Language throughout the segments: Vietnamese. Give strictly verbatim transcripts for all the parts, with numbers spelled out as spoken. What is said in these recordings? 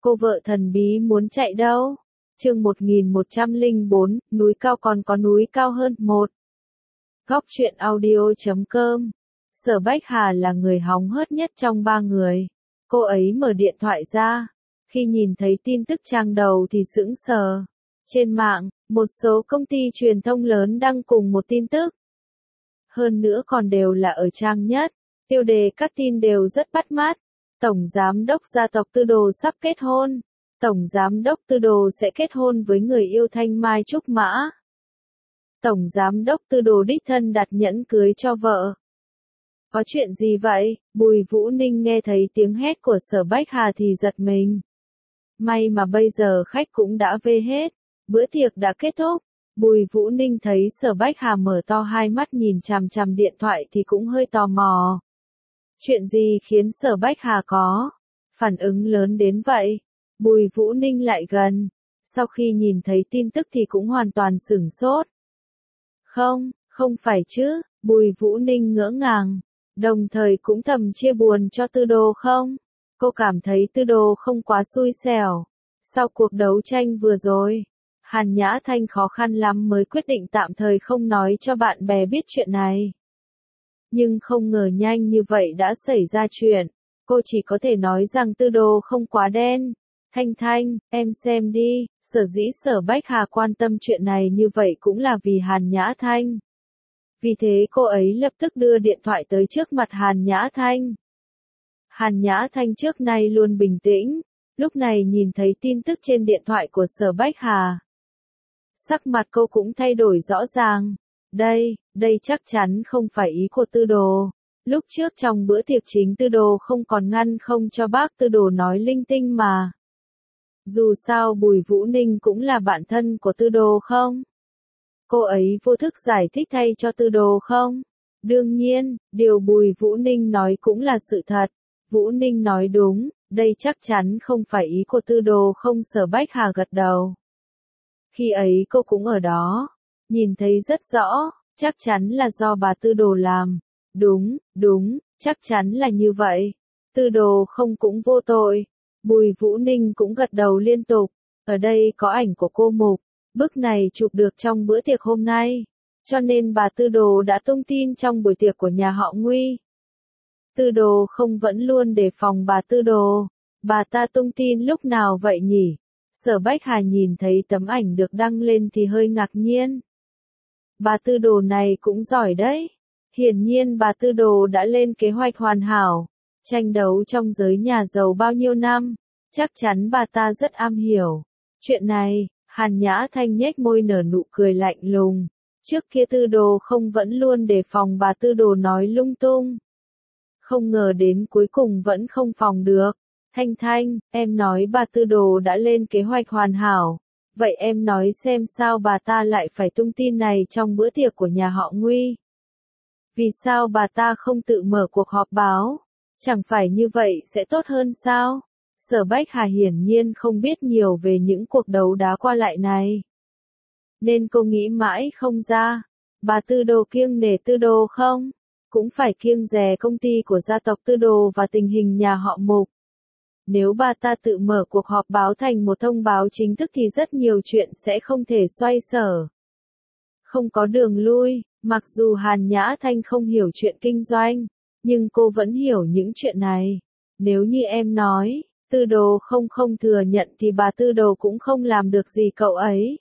Cô vợ thần bí muốn chạy đâu? Chương một nghìn một trăm lẻ bốn, núi cao còn có núi cao hơn. Một. Góc truyện audio chấm com. Sở Bách Hà là người hóng hớt nhất trong ba người. Cô ấy mở điện thoại ra. Khi nhìn thấy tin tức trang đầu thì sững sờ. Trên mạng, một số công ty truyền thông lớn đăng cùng một tin tức. Hơn nữa còn đều là ở trang nhất. Tiêu đề các tin đều rất bắt mắt. Tổng Giám đốc gia tộc Tư Đồ sắp kết hôn. Tổng Giám đốc Tư Đồ sẽ kết hôn với người yêu Thanh Mai Trúc Mã. Tổng Giám đốc Tư Đồ đích thân đặt nhẫn cưới cho vợ. Có chuyện gì vậy? Bùi Vũ Ninh nghe thấy tiếng hét của Sở Bách Hà thì giật mình. May mà bây giờ khách cũng đã về hết. Bữa tiệc đã kết thúc. Bùi Vũ Ninh thấy Sở Bách Hà mở to hai mắt nhìn chằm chằm điện thoại thì cũng hơi tò mò. Chuyện gì khiến Sở Bách Hà có phản ứng lớn đến vậy? Bùi Vũ Ninh lại gần. Sau khi nhìn thấy tin tức thì cũng hoàn toàn sửng sốt. Không, không phải chứ, Bùi Vũ Ninh ngỡ ngàng. Đồng thời cũng thầm chia buồn cho Tư Đồ không? Cô cảm thấy Tư Đồ không quá xui xẻo. Sau cuộc đấu tranh vừa rồi, Hàn Nhã Thanh khó khăn lắm mới quyết định tạm thời không nói cho bạn bè biết chuyện này. Nhưng không ngờ nhanh như vậy đã xảy ra chuyện. Cô chỉ có thể nói rằng Tư Đồ không quá đen. Thanh Thanh, em xem đi, sở dĩ Sở Bách Hà quan tâm chuyện này như vậy cũng là vì Hàn Nhã Thanh. Vì thế cô ấy lập tức đưa điện thoại tới trước mặt Hàn Nhã Thanh. Hàn Nhã Thanh trước nay luôn bình tĩnh, lúc này nhìn thấy tin tức trên điện thoại của Sở Bách Hà. Sắc mặt cô cũng thay đổi rõ ràng. Đây, đây chắc chắn không phải ý của Tư Đồ. Lúc trước trong bữa tiệc chính Tư Đồ không còn ngăn không cho bác Tư Đồ nói linh tinh mà. Dù sao Bùi Vũ Ninh cũng là bạn thân của Tư Đồ không? Cô ấy vô thức giải thích thay cho Tư Đồ không? Đương nhiên, điều Bùi Vũ Ninh nói cũng là sự thật. Vũ Ninh nói đúng, đây chắc chắn không phải ý của Tư Đồ không. Sở Bách Hà gật đầu. Khi ấy cô cũng ở đó, nhìn thấy rất rõ, chắc chắn là do bà Tư Đồ làm. Đúng, đúng, chắc chắn là như vậy. Tư Đồ không cũng vô tội. Bùi Vũ Ninh cũng gật đầu liên tục. Ở đây có ảnh của cô Mục. Bức này chụp được trong bữa tiệc hôm nay. Cho nên bà Tư Đồ đã tung tin trong buổi tiệc của nhà họ Nguy. Tư Đồ không vẫn luôn đề phòng bà Tư Đồ. Bà ta tung tin lúc nào vậy nhỉ? Sở Bách Hà nhìn thấy tấm ảnh được đăng lên thì hơi ngạc nhiên. Bà Tư Đồ này cũng giỏi đấy. Hiển nhiên bà Tư Đồ đã lên kế hoạch hoàn hảo. Tranh đấu trong giới nhà giàu bao nhiêu năm, chắc chắn bà ta rất am hiểu. Chuyện này, Hàn Nhã Thanh nhếch môi nở nụ cười lạnh lùng. Trước kia Tư Đồ không vẫn luôn đề phòng bà Tư Đồ nói lung tung. Không ngờ đến cuối cùng vẫn không phòng được. Thanh Thanh, em nói bà Tư Đồ đã lên kế hoạch hoàn hảo. Vậy em nói xem sao bà ta lại phải tung tin này trong bữa tiệc của nhà họ Nguy? Vì sao bà ta không tự mở cuộc họp báo? Chẳng phải như vậy sẽ tốt hơn sao? Sở Bách Hà hiển nhiên không biết nhiều về những cuộc đấu đá qua lại này. Nên cô nghĩ mãi không ra. Bà Tư Đồ kiêng nể Tư Đồ không? Cũng phải kiêng dè công ty của gia tộc Tư Đồ và tình hình nhà họ Mục. Nếu bà ta tự mở cuộc họp báo thành một thông báo chính thức thì rất nhiều chuyện sẽ không thể xoay sở. Không có đường lui, mặc dù Hàn Nhã Thanh không hiểu chuyện kinh doanh, nhưng cô vẫn hiểu những chuyện này. Nếu như em nói, Tư Đồ không không thừa nhận thì bà Tư Đồ cũng không làm được gì cậu ấy.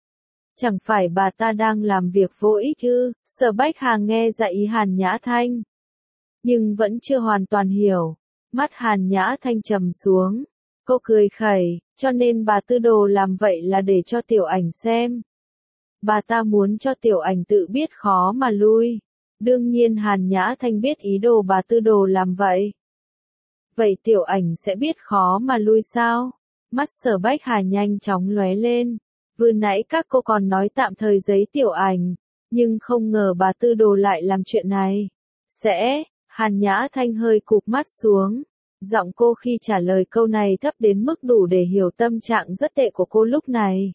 Chẳng phải bà ta đang làm việc vô ích ư? Sở Bách Hà nghe ra ý Hàn Nhã Thanh, nhưng vẫn chưa hoàn toàn hiểu. Mắt Hàn Nhã Thanh trầm xuống. Cô cười khẩy, cho nên bà Tư Đồ làm vậy là để cho Tiểu Ảnh xem. Bà ta muốn cho Tiểu Ảnh tự biết khó mà lui. Đương nhiên Hàn Nhã Thanh biết ý đồ bà Tư Đồ làm vậy. Vậy Tiểu Ảnh sẽ biết khó mà lui sao? Mắt Sở Bách Hà nhanh chóng lóe lên. Vừa nãy các cô còn nói tạm thời giấy Tiểu Ảnh, nhưng không ngờ bà Tư Đồ lại làm chuyện này. Sẽ, Hàn Nhã Thanh hơi cụp mắt xuống. Giọng cô khi trả lời câu này thấp đến mức đủ để hiểu tâm trạng rất tệ của cô lúc này.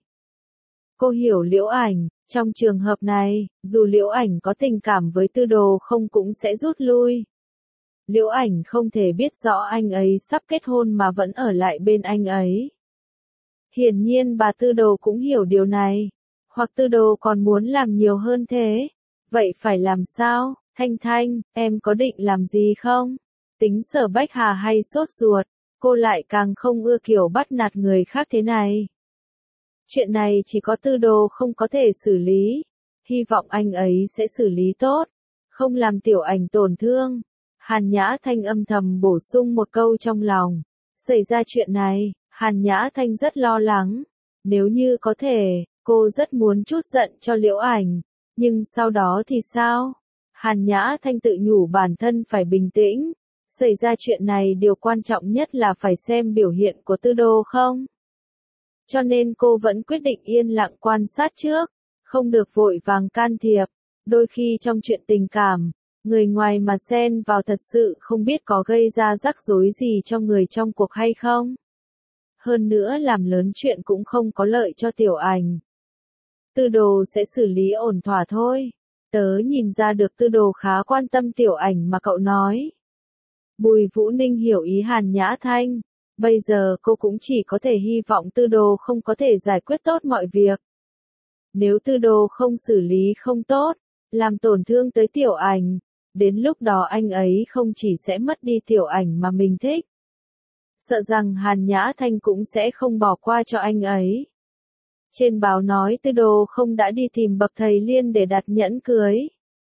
Cô hiểu Liễu Ảnh, trong trường hợp này, dù Liễu Ảnh có tình cảm với Tư Đồ không cũng sẽ rút lui. Liễu Ảnh không thể biết rõ anh ấy sắp kết hôn mà vẫn ở lại bên anh ấy. Hiển nhiên bà Tư Đồ cũng hiểu điều này. Hoặc Tư Đồ còn muốn làm nhiều hơn thế. Vậy phải làm sao? Thanh Thanh, em có định làm gì không? Tính Sở Bách Hà hay sốt ruột, cô lại càng không ưa kiểu bắt nạt người khác thế này. Chuyện này chỉ có Tư Đồ không có thể xử lý. Hy vọng anh ấy sẽ xử lý tốt, không làm Tiểu Ảnh tổn thương. Hàn Nhã Thanh âm thầm bổ sung một câu trong lòng. Xảy ra chuyện này, Hàn Nhã Thanh rất lo lắng. Nếu như có thể, cô rất muốn trút giận cho Liễu Ảnh. Nhưng sau đó thì sao? Hàn Nhã Thanh tự nhủ bản thân phải bình tĩnh. Xảy ra chuyện này điều quan trọng nhất là phải xem biểu hiện của Tư Đồ không? Cho nên cô vẫn quyết định yên lặng quan sát trước, không được vội vàng can thiệp. Đôi khi trong chuyện tình cảm, người ngoài mà xen vào thật sự không biết có gây ra rắc rối gì cho người trong cuộc hay không. Hơn nữa làm lớn chuyện cũng không có lợi cho Tiểu Ảnh. Tư Đồ sẽ xử lý ổn thỏa thôi. Tớ nhìn ra được Tư Đồ khá quan tâm Tiểu Ảnh mà cậu nói. Bùi Vũ Ninh hiểu ý Hàn Nhã Thanh. Bây giờ cô cũng chỉ có thể hy vọng Tư Đồ không có thể giải quyết tốt mọi việc. Nếu Tư Đồ không xử lý không tốt, làm tổn thương tới Tiểu Ảnh, đến lúc đó anh ấy không chỉ sẽ mất đi Tiểu Ảnh mà mình thích. Sợ rằng Hàn Nhã Thanh cũng sẽ không bỏ qua cho anh ấy. Trên báo nói Tư Đồ không đã đi tìm bậc thầy Liên để đặt nhẫn cưới.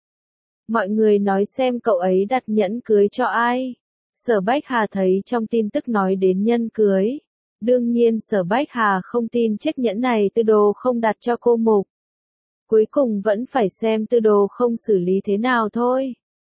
Mọi người nói xem cậu ấy đặt nhẫn cưới cho ai. Sở Bách Hà thấy trong tin tức nói đến nhân cưới. Đương nhiên Sở Bách Hà không tin chiếc nhẫn này Tư Đồ không đặt cho cô Mục. Cuối cùng vẫn phải xem Tư Đồ không xử lý thế nào thôi.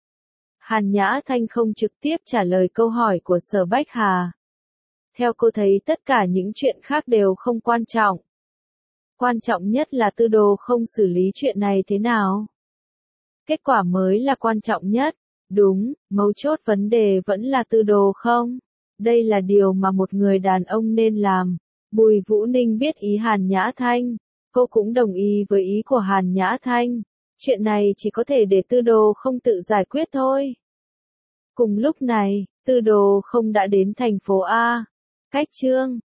Hàn Nhã Thanh không trực tiếp trả lời câu hỏi của Sở Bách Hà. Theo cô thấy tất cả những chuyện khác đều không quan trọng. Quan trọng nhất là Tư Đồ không xử lý chuyện này thế nào. Kết quả mới là quan trọng nhất. Đúng, mấu chốt vấn đề vẫn là Tư Đồ không? Đây là điều mà một người đàn ông nên làm. Bùi Vũ Ninh biết ý Hàn Nhã Thanh. Cô cũng đồng ý với ý của Hàn Nhã Thanh. Chuyện này chỉ có thể để Tư Đồ không tự giải quyết thôi. Cùng lúc này, Tư Đồ không đã đến thành phố A. Cách Chương